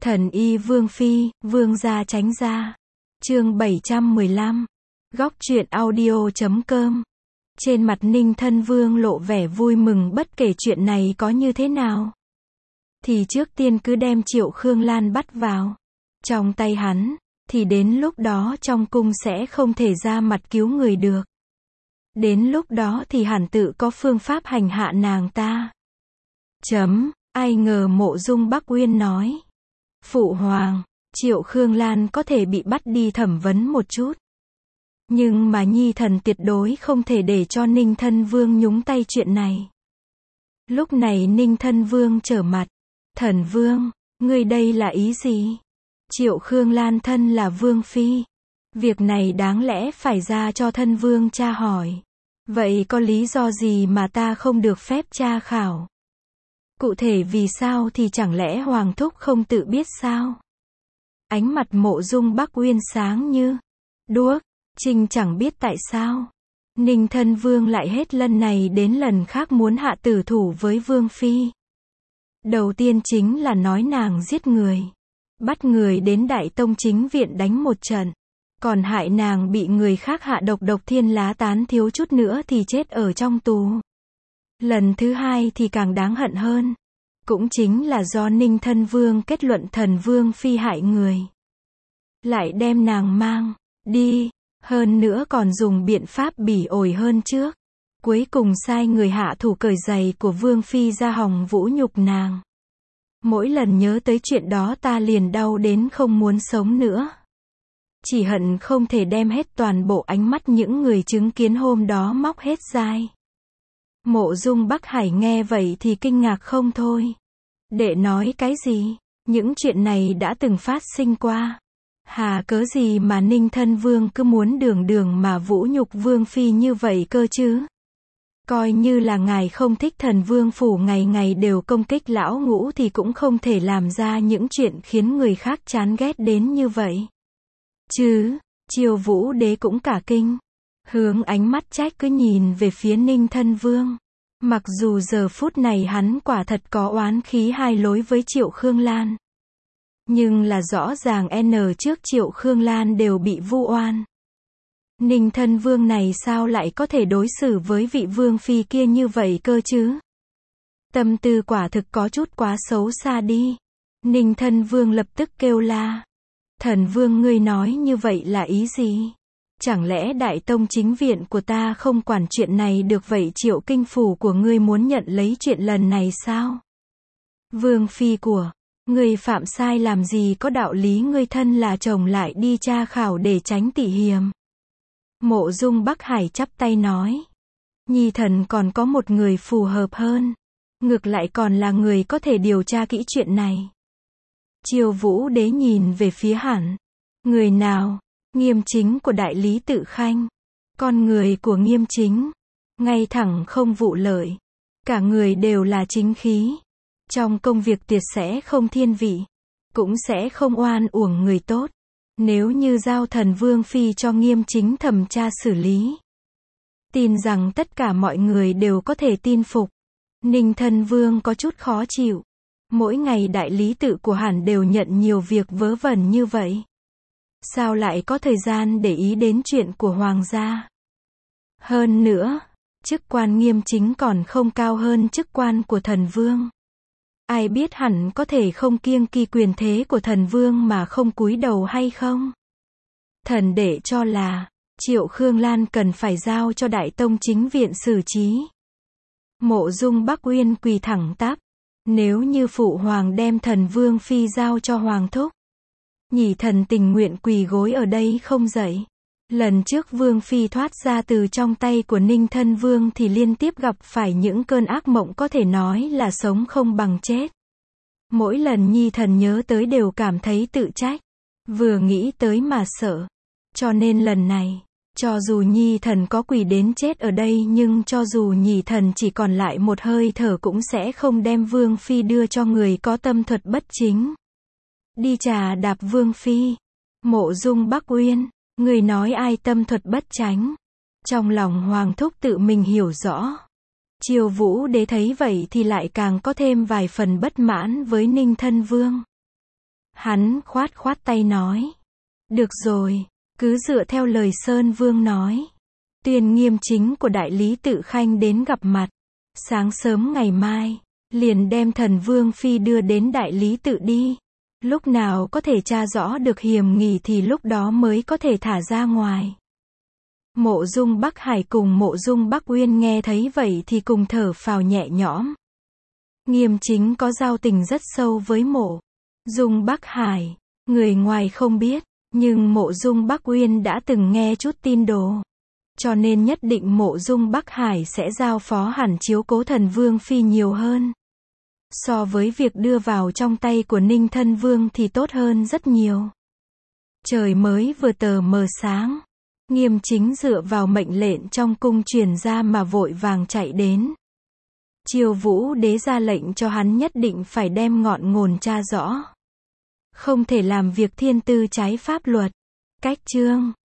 Thần y Vương Phi, Vương gia tránh ra. Chương 715. Góc truyện audio.com. Trên mặt Ninh Thân Vương lộ vẻ vui mừng, bất kể chuyện này có như thế nào thì trước tiên cứ đem Triệu Khương Lan bắt vào trong tay hắn, thì đến lúc đó trong cung sẽ không thể ra mặt cứu người được. Đến lúc đó thì hẳn tự có phương pháp hành hạ nàng ta. Ai ngờ Mộ Dung Bắc Uyên nói: Phụ hoàng, Triệu Khương Lan có thể bị bắt đi thẩm vấn một chút, nhưng mà nhi thần tuyệt đối không thể để cho Ninh Thân Vương nhúng tay chuyện này. Lúc này Ninh Thân Vương trở mặt: Thần Vương, ngươi đây là ý gì? Triệu Khương Lan thân là Vương Phi, việc này đáng lẽ phải ra cho Thân Vương tra hỏi. Vậy có lý do gì mà ta không được phép tra khảo? Cụ thể vì sao thì chẳng lẽ Hoàng thúc không tự biết sao? Ánh mặt Mộ Dung Bắc Uyên sáng như đuốc, Trinh chẳng biết tại sao Ninh Thân Vương lại hết lần này đến lần khác muốn hạ tử thủ với Vương Phi. Đầu tiên chính là nói nàng giết người, bắt người đến Đại Tông Chính Viện đánh một trận, còn hại nàng bị người khác hạ độc thiên lá tán, thiếu chút nữa thì chết ở trong tù. Lần thứ hai thì càng đáng hận hơn, cũng chính là do Ninh Thân Vương kết luận thần Vương Phi hại người, lại đem nàng mang đi, hơn nữa còn dùng biện pháp bỉ ổi hơn trước. Cuối cùng sai người hạ thủ cởi giày của Vương Phi ra hòng vũ nhục nàng. Mỗi lần nhớ tới chuyện đó ta liền đau đến không muốn sống nữa. Chỉ hận không thể đem hết toàn bộ ánh mắt những người chứng kiến hôm đó móc hết dai. Mộ Dung Bắc Hải nghe vậy thì kinh ngạc không thôi. Đệ nói cái gì? Những chuyện này đã từng phát sinh qua. Hà cớ gì mà Ninh Thân Vương cứ muốn đường mà vũ nhục Vương Phi như vậy cơ chứ? Coi như là ngài không thích Thần Vương phủ ngày ngày đều công kích lão ngũ thì cũng không thể làm ra những chuyện khiến người khác chán ghét đến như vậy chứ. Triều Vũ Đế cũng cả kinh, hướng ánh mắt trách cứ nhìn về phía Ninh Thân Vương. Mặc dù giờ phút này hắn quả thật có oán khí hai lối với Triệu Khương Lan, nhưng là rõ ràng trước Triệu Khương Lan đều bị vu oan. Ninh Thân Vương này sao lại có thể đối xử với vị Vương Phi kia như vậy cơ chứ? Tâm tư quả thực có chút quá xấu xa đi. Ninh Thân Vương lập tức kêu la: Thần Vương, ngươi nói như vậy là ý gì? Chẳng lẽ Đại Tông Chính Viện của ta không quản chuyện này được vậy? Triệu Kinh Phủ của ngươi muốn nhận lấy chuyện lần này sao? Vương Phi của ngươi phạm sai làm gì có đạo lý ngươi thân là chồng lại đi tra khảo để tránh tị hiềm. Mộ Dung Bắc Hải chắp tay nói: Nhi thần còn có một người phù hợp hơn, ngược lại còn là người có thể điều tra kỹ chuyện này. Triều Vũ Đế nhìn về phía hắn: Người nào? Nghiêm Chính của đại lý Tự Khanh. Con người của Nghiêm Chính ngay thẳng không vụ lợi, cả người đều là chính khí, trong công việc tuyệt sẽ không thiên vị, cũng sẽ không oan uổng người tốt. Nếu như giao Thần Vương Phi cho Nghiêm Chính thẩm tra xử lý, tin rằng tất cả mọi người đều có thể tin phục. Ninh Thân Vương có chút khó chịu. Mỗi ngày đại lý tự của hắn đều nhận nhiều việc vớ vẩn như vậy, sao lại có thời gian để ý đến chuyện của hoàng gia? Hơn nữa, chức quan Nghiêm Chính còn không cao hơn chức quan của Thần Vương. Ai biết hẳn có thể không kiêng kỵ quyền thế của Thần Vương mà không cúi đầu hay không? Thần đệ cho là Triệu Khương Lan cần phải giao cho Đại Tông Chính Viện xử trí. Mộ Dung Bắc Uyên quỳ thẳng tắp: Nếu như phụ hoàng đem Thần Vương Phi giao cho hoàng thúc, nhỉ thần tình nguyện quỳ gối ở đây không dậy. Lần trước Vương Phi thoát ra từ trong tay của Ninh Thân Vương thì liên tiếp gặp phải những cơn ác mộng có thể nói là sống không bằng chết. Mỗi lần nhi thần nhớ tới đều cảm thấy tự trách, vừa nghĩ tới mà sợ. Cho nên lần này, cho dù nhi thần có quỳ đến chết ở đây, nhưng cho dù nhỉ thần chỉ còn lại một hơi thở cũng sẽ không đem Vương Phi đưa cho người có tâm thuật bất chính đi trà đạp Vương Phi. Mộ Dung Bắc Uyên, người nói ai tâm thuật bất chánh? Trong lòng hoàng thúc tự mình hiểu rõ. Triều Vũ Đế thấy vậy thì lại càng có thêm vài phần bất mãn với Ninh Thân Vương. Hắn khoát khoát tay nói. Được rồi, cứ dựa theo lời Sơn Vương nói. Tuyên Nghiêm chính của đại lý Tự Khanh đến gặp mặt. Sáng sớm ngày mai, liền đem Thần Vương Phi đưa đến đại lý Tự đi. Lúc nào có thể tra rõ được hiểm nghi thì lúc đó mới có thể thả ra ngoài. Mộ Dung Bắc Hải cùng Mộ Dung Bắc Uyên nghe thấy vậy thì cùng thở phào nhẹ nhõm. Nghiêm chính có giao tình rất sâu với Mộ Dung Bắc Hải. Người ngoài không biết, nhưng Mộ Dung Bắc Uyên đã từng nghe chút tin đồ. Cho nên nhất định Mộ Dung Bắc Hải sẽ giao phó hẳn chiếu cố Thần Vương Phi nhiều hơn. So với việc đưa vào trong tay của Ninh Thân Vương thì tốt hơn rất nhiều. Trời mới vừa tờ mờ sáng. Nghiêm chính dựa vào mệnh lệnh trong cung truyền ra mà vội vàng chạy đến. Triều Vũ Đế ra lệnh cho hắn nhất định phải đem ngọn nguồn tra rõ. Không thể làm việc thiên tư trái pháp luật. Cách chương